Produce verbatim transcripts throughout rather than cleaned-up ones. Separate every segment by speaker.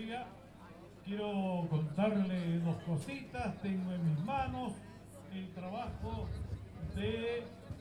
Speaker 1: Oiga, quiero contarle dos cositas. Tengo en mis manos el trabajo de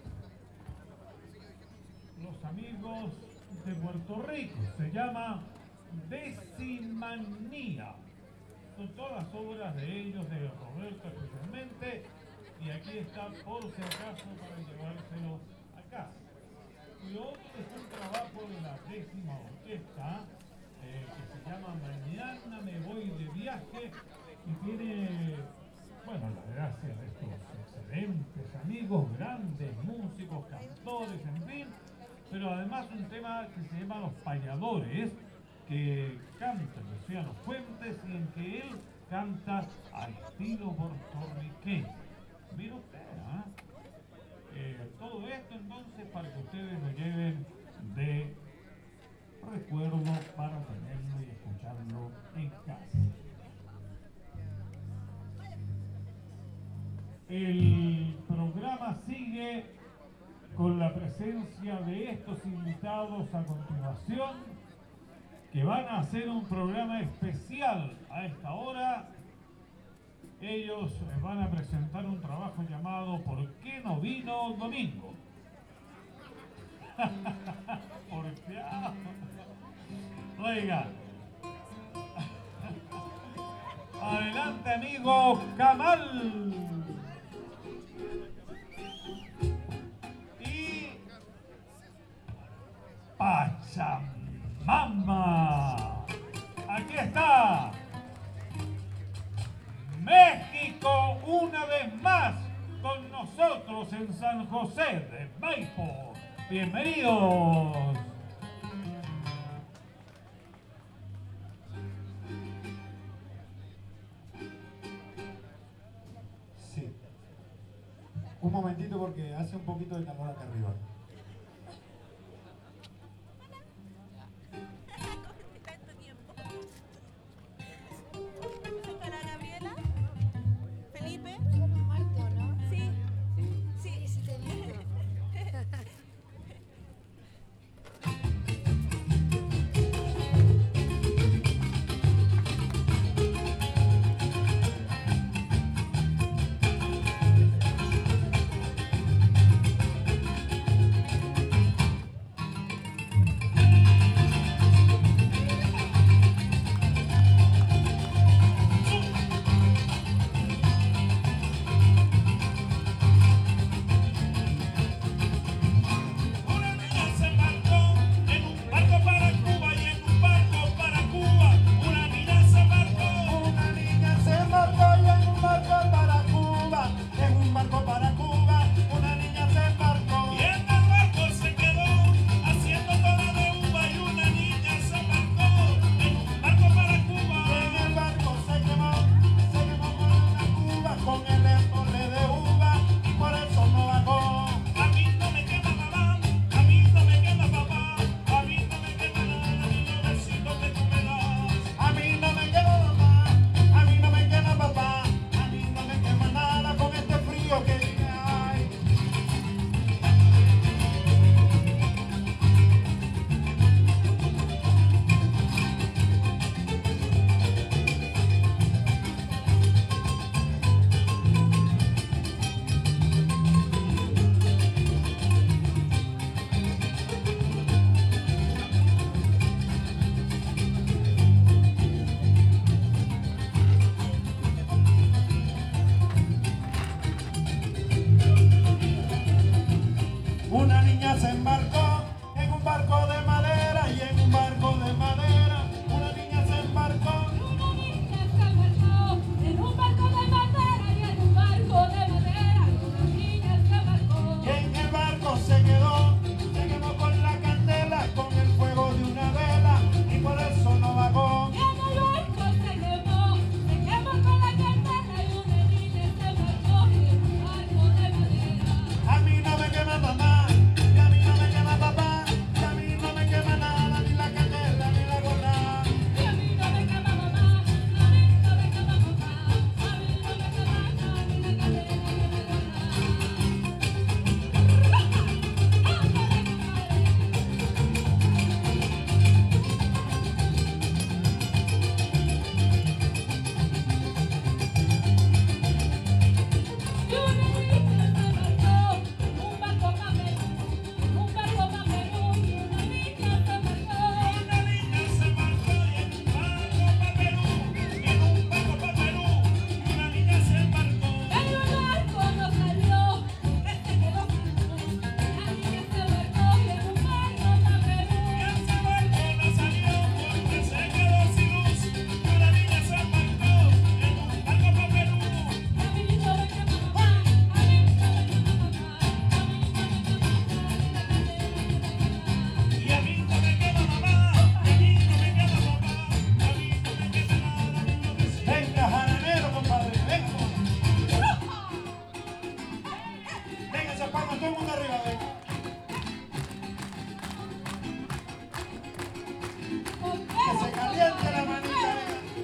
Speaker 1: los amigos de Puerto Rico. Se llama Decimanía. Son todas obras de ellos, de Roberto especialmente. Y aquí está por si acaso para llevárselo a casa. Y lo otro es un trabajo de la décima orquesta eh, que se llama Mañana me voy de viaje y tiene, bueno, la gracia de estos excelentes amigos, grandes músicos, cantores, en fin, pero además un tema que se llama Los Payadores, que canta Luciano Fuentes y en que él canta a estilo puertorriqueño. Mira usted, ¿ah? ¿eh? Eh, todo esto entonces para que ustedes lo lleven de recuerdo para tenerlo y escucharlo en casa. El programa sigue con la presencia de estos invitados a continuación, que van a hacer un programa especial a esta hora. Ellos van a presentar un trabajo llamado ¿Por qué no vino Domingo? Porfiado. Oiga. Adelante, amigo Camal. Y Pachamama. Aquí está. México una vez más con nosotros en San José de Maipo. Bienvenidos.
Speaker 2: Sí. Un momentito porque hace un poquito de calor acá arriba. Que se caliente la manita.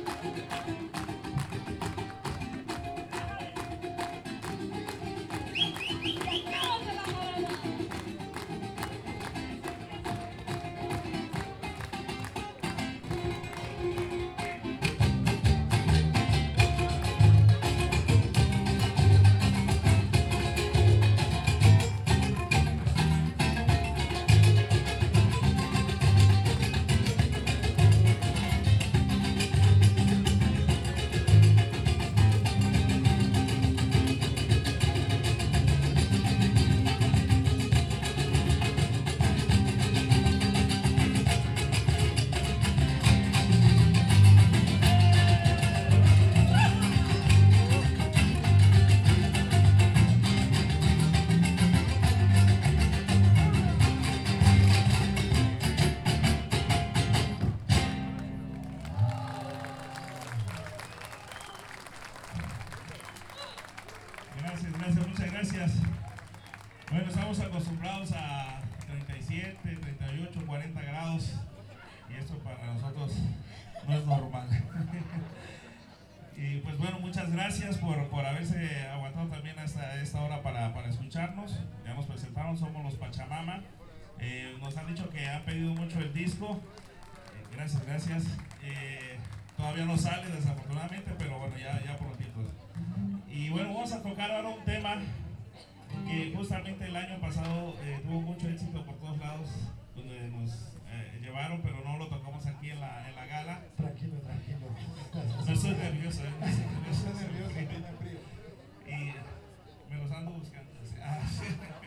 Speaker 3: Gracias, gracias, muchas gracias. Bueno, estamos acostumbrados a treinta y siete, treinta y ocho, cuarenta grados y esto para nosotros no es normal. Y pues bueno, muchas gracias por, por haberse aguantado también hasta esta hora para, para escucharnos. Ya nos presentaron, somos los Pachamama. Eh, nos han dicho que han pedido mucho el disco. Eh, gracias, gracias. Eh, todavía no sale desafortunadamente, pero bueno, ya, ya prontito. Y bueno, vamos a tocar ahora un tema que justamente el año pasado eh, tuvo mucho éxito por todos lados, donde nos eh, llevaron, pero no lo tocamos aquí en la, en la gala.
Speaker 2: Tranquilo, tranquilo.
Speaker 3: No estoy nervioso, ¿eh? No estoy nervioso.
Speaker 2: Estoy nervioso, tiene frío.
Speaker 3: Y me los ando buscando. Ah, sí.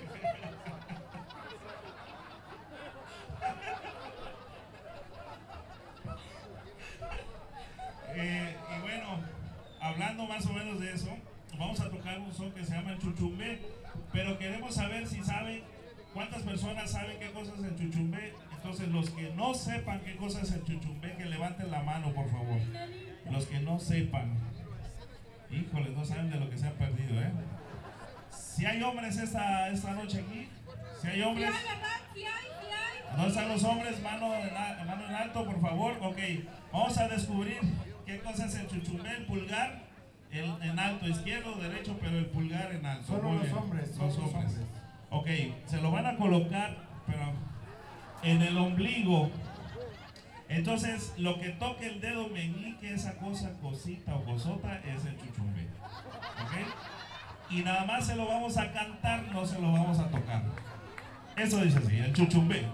Speaker 3: eh, y bueno, hablando más o menos de eso, vamos a tocar un son que se llama el chuchumbé, pero queremos saber si saben, cuántas personas saben qué cosa es el chuchumbé. Entonces los que no sepan qué cosa es el chuchumbé, que levanten la mano, por favor. Los que no sepan, híjole, no saben de lo que se han perdido, ¿eh? Si hay hombres esta, esta noche aquí, si hay hombres, ¿dónde están los hombres? Mano en, mano en alto, por favor. Ok, vamos a descubrir qué cosa es el chuchumbé, el pulgar. El, en alto, izquierdo, derecho, pero el pulgar en alto.
Speaker 2: Solo
Speaker 3: Muy
Speaker 2: los
Speaker 3: bien.
Speaker 2: hombres, solo
Speaker 3: Los
Speaker 2: los
Speaker 3: hombres.
Speaker 2: hombres.
Speaker 3: Ok, se lo van a colocar, pero en el ombligo. Entonces, lo que toque el dedo meñique, esa cosa, cosita o cosota, es el chuchumbé. Ok, y nada más se lo vamos a cantar, no se lo vamos a tocar. Eso dice así, el chuchumbé.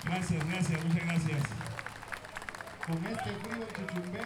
Speaker 3: Gracias, gracias, muchas gracias.
Speaker 2: Con este frío en Chuchumbé.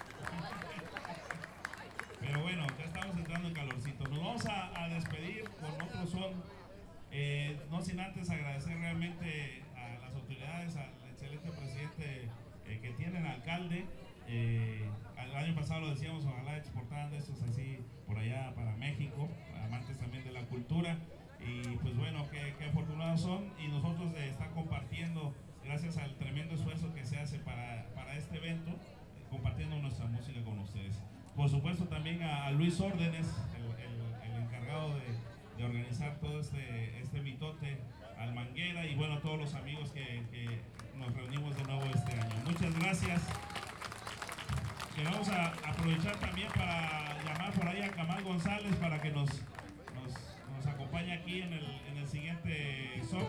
Speaker 3: Pero bueno, ya estamos entrando en calorcito. Nos vamos a, a despedir con otro son. Eh, no sin antes agradecer realmente a las autoridades, al excelente presidente eh, que tiene el alcalde. Eh, el año pasado lo decíamos, ojalá exportaran estos así por allá para México, amantes también de la cultura. Y pues bueno, qué, qué afortunados son, y nosotros de estar compartiendo, gracias al tremendo esfuerzo que se hace para, para este evento, compartiendo nuestra música con ustedes. Por supuesto también a, a Luis Órdenes, el, el, el encargado de, de organizar todo este, este mitote, al Manguera, y bueno, a todos los amigos que, que nos reunimos de nuevo este año. Muchas gracias. Que vamos a aprovechar también para llamar por ahí a Camal González para que nos, nos, nos acompañe aquí en el, en el siguiente son.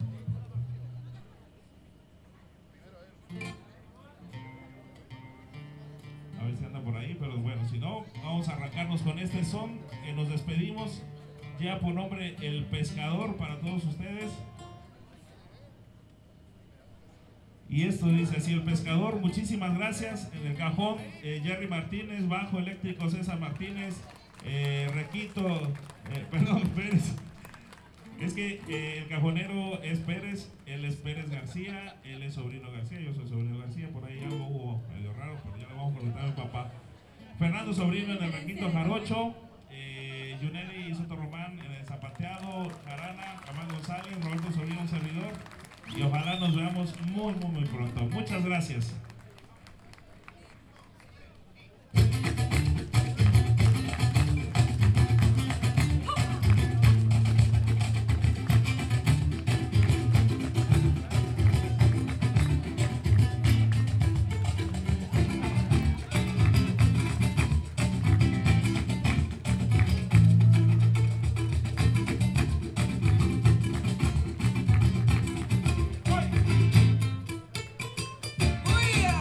Speaker 3: A ver si anda por ahí, pero bueno, si no, vamos a arrancarnos con este son. Eh, nos despedimos ya por nombre El Pescador para todos ustedes. Y esto dice así: El Pescador, muchísimas gracias. En el cajón, eh, Jerry Martínez. Bajo eléctrico, César Martínez. eh, Requito, eh, perdón, Pérez. Es que eh, el cajonero es Pérez, él es Pérez García, él es sobrino García, yo soy sobrino García. Por ahí algo hubo medio raro, pero ya le vamos a preguntar a mi papá. Fernando Sobrino en el Requito Jarocho. eh, Yuneli Soto Román en el Zapateado. Jarana, Camal González, Roberto Sobrino, un servidor. Y ojalá nos veamos muy, muy, muy pronto. Muchas gracias.
Speaker 4: Muy bien.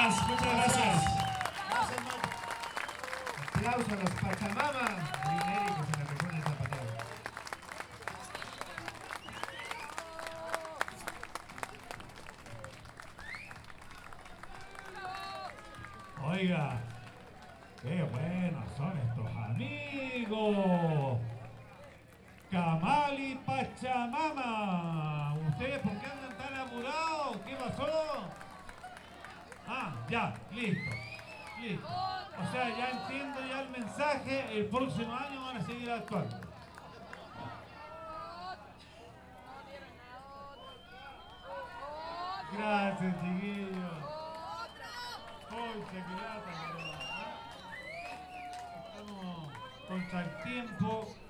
Speaker 3: gracias, muchas gracias.
Speaker 2: Gracias, Mike. Aplauso a los Pachamama genéricos en la región de Zapatero.
Speaker 1: Oiga, qué buenos son estos amigos. Camal y Pachamama. ¿Ustedes por qué andan tan apurados? ¿Qué pasó? Ah, ya, listo. Listo. O sea, ya entiendo ya el mensaje. El próximo año van a seguir actuando. Gracias, chiquillos. Concha, qué lata, pero, ¿eh? Estamos contra el tiempo.